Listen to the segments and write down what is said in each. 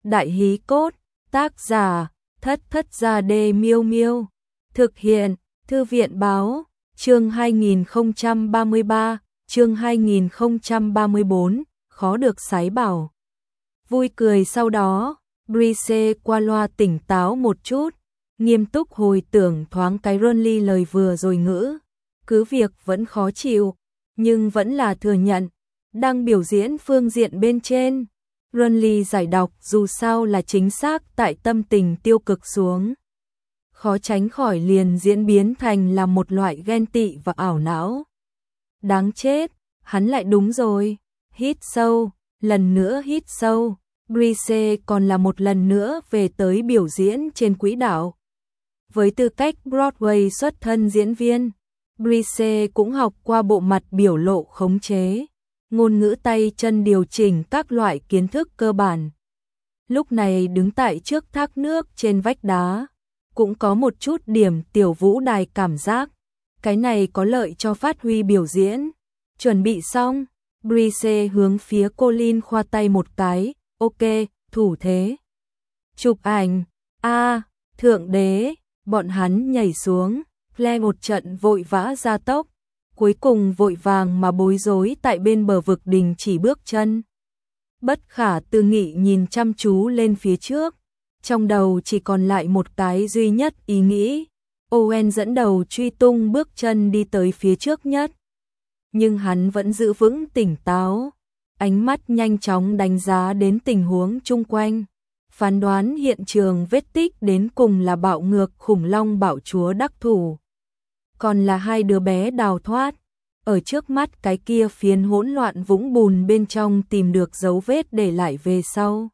Đại hí cốt, tác giả, Thất Thất Gia Đê Miêu Miêu. Thực hiện, Thư viện báo, chương 2033, chương 2034, khó được sái bảo. Vui cười sau đó, Brice qua loa tỉnh táo một chút, nghiêm túc hồi tưởng thoáng cái Ronly lời vừa rồi ngữ. Cứ việc vẫn khó chịu, nhưng vẫn là thừa nhận, đang biểu diễn phương diện bên trên. Ronly giải đọc dù sao là chính xác tại tâm tình tiêu cực xuống. Khó tránh khỏi liền diễn biến thành là một loại ghen tị và ảo não. Đáng chết, hắn lại đúng rồi. Hít sâu, lần nữa hít sâu. Brice còn là một lần nữa về tới biểu diễn trên quỹ đạo. Với tư cách Broadway xuất thân diễn viên, Brice cũng học qua bộ mặt biểu lộ khống chế, ngôn ngữ tay chân điều chỉnh các loại kiến thức cơ bản. Lúc này đứng tại trước thác nước trên vách đá, cũng có một chút điểm tiểu vũ đài cảm giác. Cái này có lợi cho phát huy biểu diễn. Chuẩn bị xong, Brice hướng phía Colin khoa tay một cái, ok, thủ thế. Chụp ảnh, thượng đế, bọn hắn nhảy xuống, le một trận vội vã ra tốc, cuối cùng vội vàng mà bối rối tại bên bờ vực đình chỉ bước chân. Bất khả tư nghị nhìn chăm chú lên phía trước, trong đầu chỉ còn lại một cái duy nhất ý nghĩ. Owen dẫn đầu truy tung bước chân đi tới phía trước nhất. Nhưng hắn vẫn giữ vững tỉnh táo, ánh mắt nhanh chóng đánh giá đến tình huống chung quanh, phán đoán hiện trường vết tích đến cùng là bạo ngược khủng long bạo chúa đắc thủ, còn là hai đứa bé đào thoát. Ở trước mắt cái kia phiến hỗn loạn vũng bùn bên trong tìm được dấu vết để lại về sau.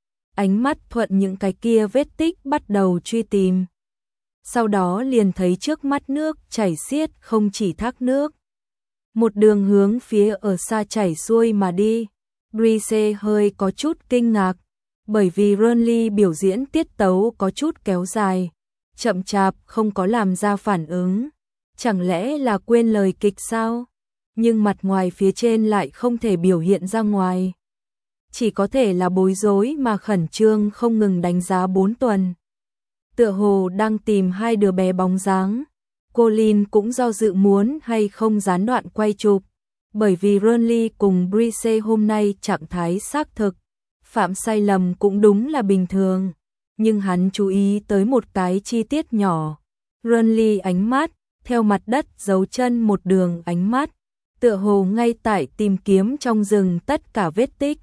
Ánh mắt thuận những cái kia vết tích bắt đầu truy tìm. Sau đó liền thấy trước mắt nước chảy xiết không chỉ thác nước. Một đường hướng phía ở xa chảy xuôi mà đi. Brice hơi có chút kinh ngạc, bởi vì Ronly biểu diễn tiết tấu có chút kéo dài, chậm chạp không có làm ra phản ứng. Chẳng lẽ là quên lời kịch sao? Nhưng mặt ngoài phía trên lại không thể biểu hiện ra ngoài. Chỉ có thể là bối rối mà khẩn trương không ngừng đánh giá 4 tuần. Tựa hồ đang tìm hai đứa bé bóng dáng. Colin cũng do dự muốn hay không gián đoạn quay chụp, bởi vì Ronly cùng Brice hôm nay trạng thái xác thực, phạm sai lầm cũng đúng là bình thường. Nhưng hắn chú ý tới một cái chi tiết nhỏ. Ronly ánh mắt, theo mặt đất dấu chân một đường ánh mắt, tựa hồ ngay tại tìm kiếm trong rừng tất cả vết tích.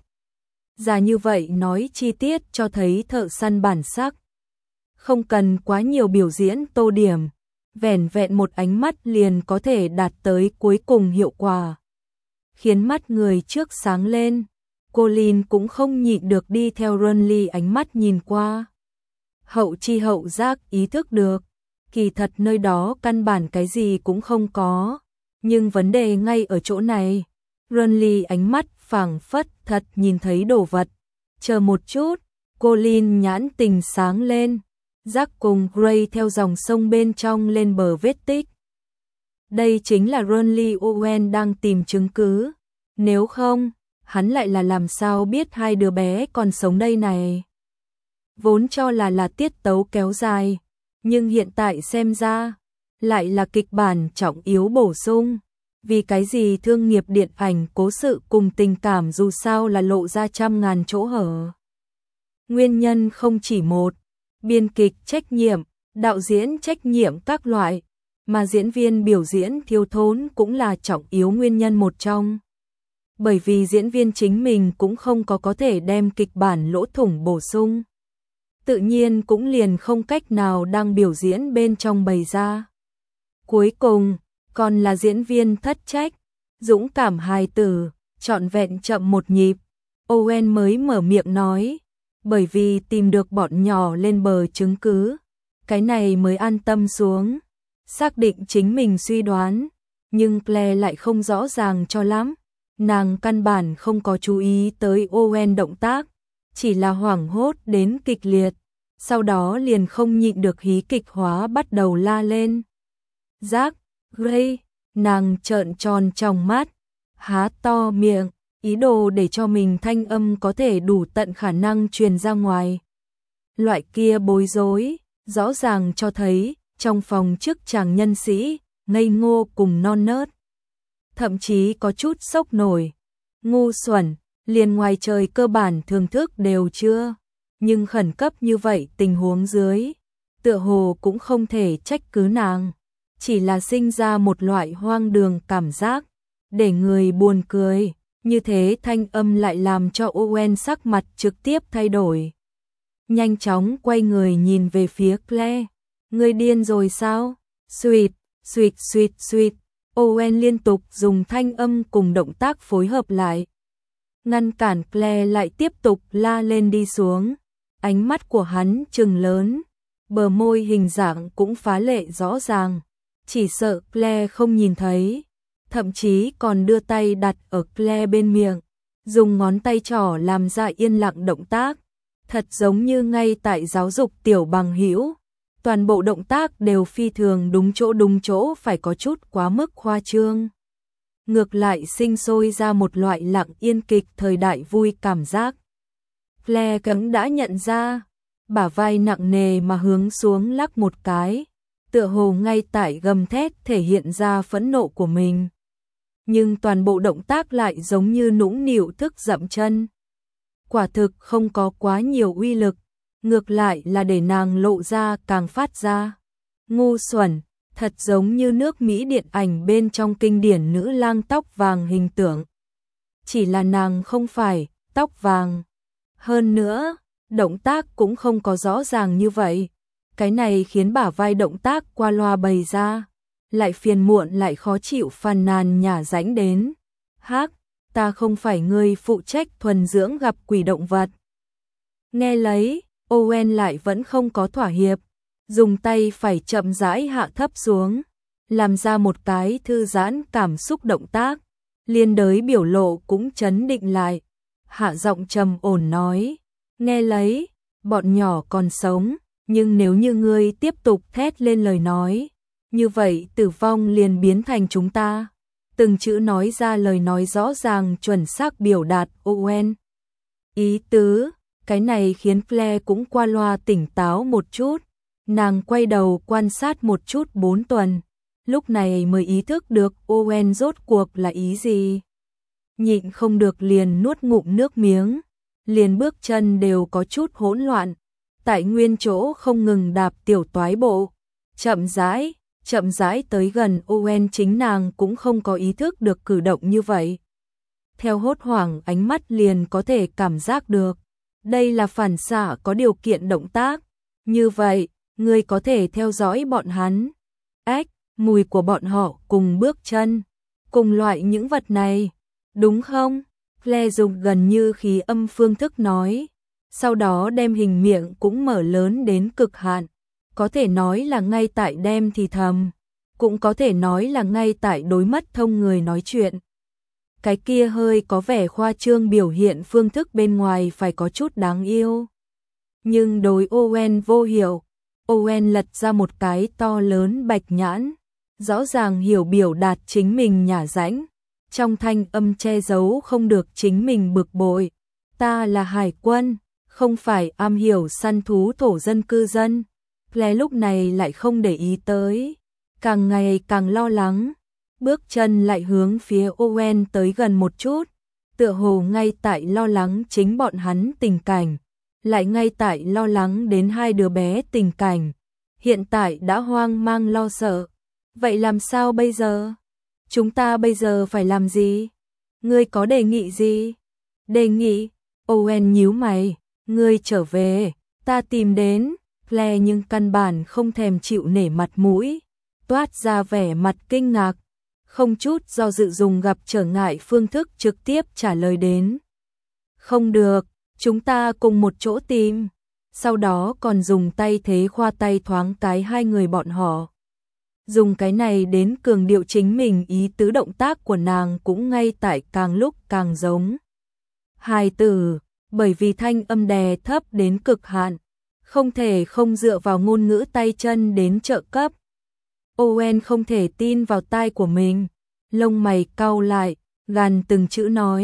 Ra như vậy nói chi tiết cho thấy thợ săn bản sắc. Không cần quá nhiều biểu diễn tô điểm, vẻn vẹn một ánh mắt liền có thể đạt tới cuối cùng hiệu quả. Khiến mắt người trước sáng lên, Colin cũng không nhịn được đi theo Ronly ánh mắt nhìn qua. Hậu chi hậu giác ý thức được, kỳ thật nơi đó căn bản cái gì cũng không có. Nhưng vấn đề ngay ở chỗ này. Ronly ánh mắt phảng phất thật nhìn thấy đồ vật. Chờ một chút, Colin nhãn tình sáng lên. Jack cùng Gray theo dòng sông bên trong lên bờ vết tích. Đây chính là Ronly Owen đang tìm chứng cứ. Nếu không, hắn lại là làm sao biết hai đứa bé còn sống đây này. Vốn cho là tiết tấu kéo dài, nhưng hiện tại xem ra lại là kịch bản trọng yếu bổ sung. Vì cái gì thương nghiệp điện ảnh cố sự cùng tình cảm dù sao là lộ ra trăm ngàn chỗ hở. Nguyên nhân không chỉ một, biên kịch trách nhiệm, đạo diễn trách nhiệm các loại, mà diễn viên biểu diễn thiếu thốn cũng là trọng yếu nguyên nhân một trong. Bởi vì diễn viên chính mình cũng không có thể đem kịch bản lỗ thủng bổ sung. Tự nhiên cũng liền không cách nào đang biểu diễn bên trong bày ra. Cuối cùng, còn là diễn viên thất trách, dũng cảm hài tử, trọn vẹn chậm một nhịp. Owen mới mở miệng nói, bởi vì tìm được bọn nhỏ lên bờ chứng cứ, cái này mới an tâm xuống, xác định chính mình suy đoán. Nhưng Claire lại không rõ ràng cho lắm, nàng căn bản không có chú ý tới Owen động tác, chỉ là hoảng hốt đến kịch liệt, sau đó liền không nhịn được hí kịch hóa bắt đầu la lên. Jack, Gray, nàng trợn tròn trong mắt, há to miệng, ý đồ để cho mình thanh âm có thể đủ tận khả năng truyền ra ngoài. Loại kia bối rối, rõ ràng cho thấy, trong phòng chức chàng nhân sĩ, ngây ngô cùng non nớt. Thậm chí có chút sốc nổi, ngu xuẩn, liền ngoài trời cơ bản thưởng thức đều chưa. Nhưng khẩn cấp như vậy tình huống dưới, tựa hồ cũng không thể trách cứ nàng. Chỉ là sinh ra một loại hoang đường cảm giác, để người buồn cười. Như thế thanh âm lại làm cho Owen sắc mặt trực tiếp thay đổi. Nhanh chóng quay người nhìn về phía Claire. Ngươi điên rồi sao? Suýt, suýt, suýt, suýt. Owen liên tục dùng thanh âm cùng động tác phối hợp lại. Ngăn cản Claire lại tiếp tục la lên đi xuống. Ánh mắt của hắn trừng lớn. Bờ môi hình dạng cũng phá lệ rõ ràng. Chỉ sợ Claire không nhìn thấy. Thậm chí còn đưa tay đặt ở Claire bên miệng. Dùng ngón tay trỏ làm ra yên lặng động tác. Thật giống như ngay tại giáo dục tiểu bằng hữu. Toàn bộ động tác đều phi thường đúng chỗ phải có chút quá mức khoa trương. Ngược lại sinh sôi ra một loại lặng yên kịch thời đại vui cảm giác. Claire cứng đã nhận ra, bả vai nặng nề mà hướng xuống lắc một cái, tựa hồ ngay tại gầm thét thể hiện ra phẫn nộ của mình. Nhưng toàn bộ động tác lại giống như nũng nịu thức dậm chân. Quả thực không có quá nhiều uy lực, ngược lại là để nàng lộ ra càng phát ra. Ngu xuẩn, thật giống như nước Mỹ điện ảnh bên trong kinh điển nữ lang tóc vàng hình tượng. Chỉ là nàng không phải tóc vàng. Hơn nữa, động tác cũng không có rõ ràng như vậy. Cái này khiến bả vai động tác qua loa bày ra. Lại phiền muộn lại khó chịu phàn nàn nhả rãnh đến. Hác, ta không phải người phụ trách thuần dưỡng gặp quỷ động vật. Nghe lấy, Owen lại vẫn không có thỏa hiệp. Dùng tay phải chậm rãi hạ thấp xuống. Làm ra một cái thư giãn cảm xúc động tác. Liên đới biểu lộ cũng chấn định lại. Hạ giọng trầm ổn nói. Nghe lấy, bọn nhỏ còn sống. Nhưng nếu như ngươi tiếp tục thét lên lời nói, như vậy tử vong liền biến thành chúng ta. Từng chữ nói ra lời nói rõ ràng chuẩn xác biểu đạt Owen. Ý tứ, cái này khiến Claire cũng qua loa tỉnh táo một chút. Nàng quay đầu quan sát một chút 4 tuần. Lúc này mới ý thức được Owen rốt cuộc là ý gì. Nhịn không được liền nuốt ngụm nước miếng. Liền bước chân đều có chút hỗn loạn. Tại nguyên chỗ không ngừng đạp tiểu toái bộ. Chậm rãi tới gần Owen, chính nàng cũng không có ý thức được cử động như vậy. Theo hốt hoảng ánh mắt liền có thể cảm giác được. Đây là phản xạ có điều kiện động tác. Như vậy, ngươi có thể theo dõi bọn hắn. Mùi của bọn họ cùng bước chân. Cùng loại những vật này. Đúng không? Claire dùng gần như khí âm phương thức nói. Sau đó đem hình miệng cũng mở lớn đến cực hạn. Có thể nói là ngay tại đem thì thầm. Cũng có thể nói là ngay tại đối mắt thông người nói chuyện. Cái kia hơi có vẻ khoa trương biểu hiện phương thức bên ngoài phải có chút đáng yêu. Nhưng đối Owen vô hiểu. Owen lật ra một cái to lớn bạch nhãn. Rõ ràng hiểu biểu đạt chính mình nhả rãnh. Trong thanh âm che giấu không được chính mình bực bội. Ta là hải quân, không phải am hiểu săn thú thổ dân cư dân. Claire lúc này lại không để ý tới. Càng ngày càng lo lắng. Bước chân lại hướng phía Owen tới gần một chút. Tựa hồ ngay tại lo lắng chính bọn hắn tình cảnh. Lại ngay tại lo lắng đến hai đứa bé tình cảnh. Hiện tại đã hoang mang lo sợ. Vậy làm sao bây giờ? Chúng ta bây giờ phải làm gì? Ngươi có đề nghị gì? Đề nghị? Owen nhíu mày. Ngươi trở về, ta tìm đến. Claire nhưng căn bản không thèm chịu nể mặt mũi. Toát ra vẻ mặt kinh ngạc. Không chút do dự dùng gặp trở ngại phương thức trực tiếp trả lời đến. Không được, chúng ta cùng một chỗ tìm. Sau đó còn dùng tay thế khoa tay thoáng cái hai người bọn họ. Dùng cái này đến cường điệu chính mình, ý tứ động tác của nàng cũng ngay tại càng lúc càng giống. Hài tử, bởi vì thanh âm đè thấp đến cực hạn, không thể không dựa vào ngôn ngữ tay chân đến trợ cấp. Owen không thể tin vào tai của mình, lông mày cau lại, gằn từng chữ nói,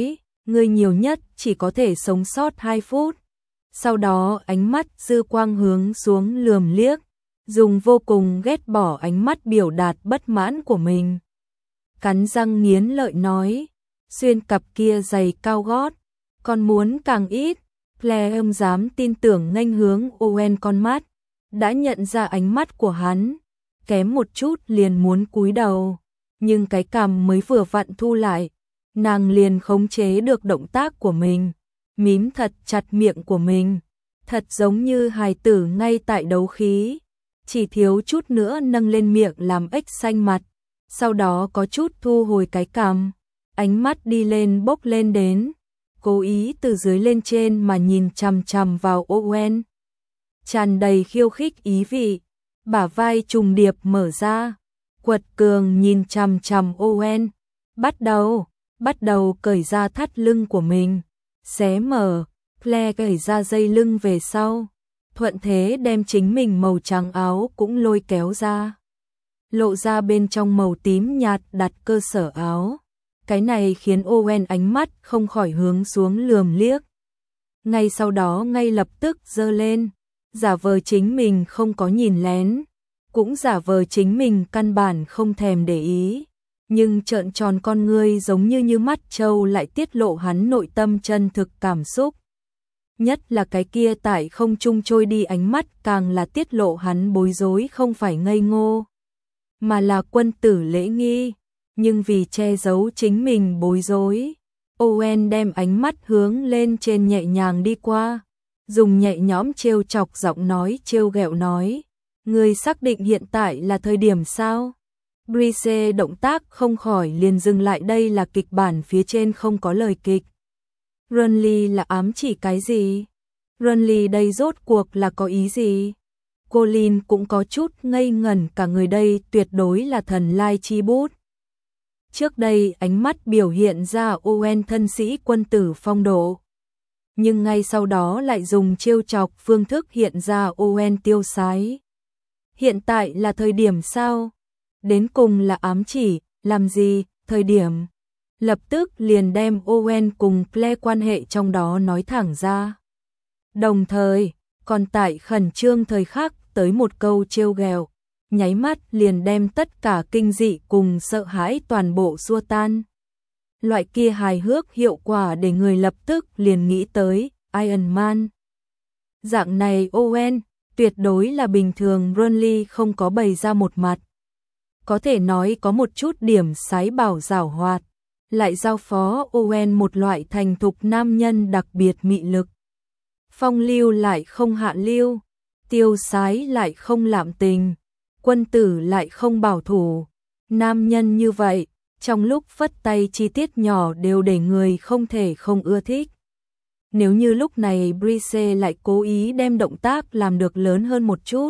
ngươi nhiều nhất chỉ có thể sống sót 2 phút. Sau đó ánh mắt dư quang hướng xuống lườm liếc, dùng vô cùng ghét bỏ ánh mắt biểu đạt bất mãn của mình. Cắn răng nghiến lợi nói, xuyên cặp kia giày cao gót, còn muốn càng ít. Claire không dám tin tưởng nghênh hướng Owen con mắt, đã nhận ra ánh mắt của hắn, kém một chút liền muốn cúi đầu, nhưng cái cằm mới vừa vặn thu lại, nàng liền khống chế được động tác của mình, mím thật chặt miệng của mình, thật giống như hài tử ngay tại đấu khí, chỉ thiếu chút nữa nâng lên miệng làm ếch xanh mặt, sau đó có chút thu hồi cái cằm, ánh mắt đi lên bốc lên đến, cố ý từ dưới lên trên mà nhìn chằm chằm vào Owen, tràn đầy khiêu khích ý vị, bả vai trùng điệp mở ra, quật cường nhìn chằm chằm Owen, bắt đầu cởi ra thắt lưng của mình, xé mở, Claire cởi ra dây lưng về sau, thuận thế đem chính mình màu trắng áo cũng lôi kéo ra, lộ ra bên trong màu tím nhạt đặt cơ sở áo. Cái này khiến Owen ánh mắt không khỏi hướng xuống lườm liếc. Ngay sau đó ngay lập tức giơ lên, giả vờ chính mình không có nhìn lén, cũng giả vờ chính mình căn bản không thèm để ý, nhưng trợn tròn con ngươi giống như mắt trâu lại tiết lộ hắn nội tâm chân thực cảm xúc. Nhất là cái kia tại không trung trôi đi ánh mắt càng là tiết lộ hắn bối rối không phải ngây ngô, mà là quân tử lễ nghi. Nhưng vì che giấu chính mình bối rối, Owen đem ánh mắt hướng lên trên nhẹ nhàng đi qua, dùng nhẹ nhõm trêu chọc giọng nói trêu ghẹo nói, ngươi xác định hiện tại là thời điểm sao? Brice động tác không khỏi liền dừng lại, đây là kịch bản phía trên không có lời kịch. Renly là ám chỉ cái gì? Renly đây rốt cuộc là có ý gì? Colin cũng có chút ngây ngẩn cả người, đây tuyệt đối là thần lai chi bút. Trước đây ánh mắt biểu hiện ra Owen thân sĩ quân tử phong độ, nhưng ngay sau đó lại dùng trêu chọc phương thức hiện ra Owen tiêu sái. Hiện tại là thời điểm sao? Đến cùng là ám chỉ, làm gì, thời điểm? Lập tức liền đem Owen cùng Claire quan hệ trong đó nói thẳng ra. Đồng thời, còn tại khẩn trương thời khắc tới một câu trêu ghẹo, nháy mắt liền đem tất cả kinh dị cùng sợ hãi toàn bộ xua tan. Loại kia hài hước hiệu quả để người lập tức liền nghĩ tới Iron Man. Dạng này Owen tuyệt đối là bình thường Renly không có bày ra một mặt. Có thể nói có một chút điểm sái bảo giảo hoạt, lại giao phó Owen một loại thành thục nam nhân đặc biệt mị lực. Phong lưu lại không hạ lưu, tiêu sái lại không lạm tình, quân tử lại không bảo thủ. Nam nhân như vậy, trong lúc phất tay chi tiết nhỏ đều để người không thể không ưa thích. Nếu như lúc này Brice lại cố ý đem động tác làm được lớn hơn một chút,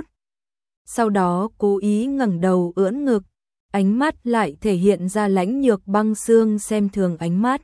sau đó cố ý ngẩng đầu ưỡn ngực, ánh mắt lại thể hiện ra lãnh nhược băng xương xem thường ánh mắt,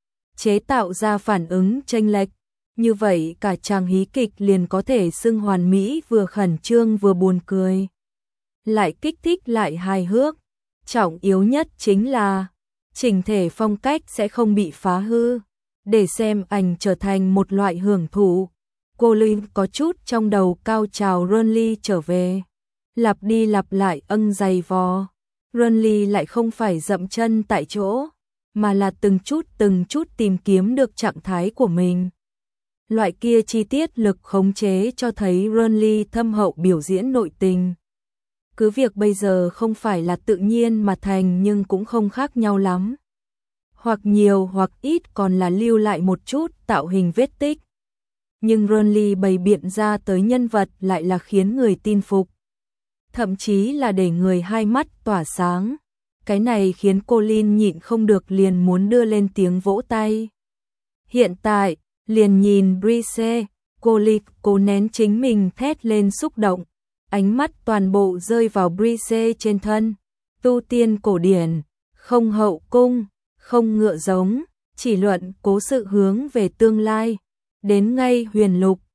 chế tạo ra phản ứng chênh lệch, như vậy cả chàng hí kịch liền có thể xưng hoàn mỹ, vừa khẩn trương vừa buồn cười, lại kích thích lại hài hước. Trọng yếu nhất chính là chỉnh thể phong cách sẽ không bị phá hư, để xem ảnh trở thành một loại hưởng thụ. Colin có chút trong đầu cao trào Renly trở về, lặp đi lặp lại giày vò. Renly lại không phải dậm chân tại chỗ, mà là từng chút tìm kiếm được trạng thái của mình. Loại kia chi tiết lực khống chế cho thấy Renly thâm hậu biểu diễn nội tình. Cứ việc bây giờ không phải là tự nhiên mà thành nhưng cũng không khác nhau lắm. Hoặc nhiều hoặc ít còn là lưu lại một chút tạo hình vết tích. Nhưng Renly bày biện ra tới nhân vật lại là khiến người tin phục. Thậm chí là để người hai mắt tỏa sáng. Cái này khiến Colin nhịn không được liền muốn đưa lên tiếng vỗ tay. Hiện tại, liền nhìn Brice, Colin cố nén chính mình thét lên xúc động. Ánh mắt toàn bộ rơi vào Brice trên thân. Tu tiên cổ điển, không hậu cung, không ngựa giống, chỉ luận cố sự hướng về tương lai. Đến ngay huyền lục,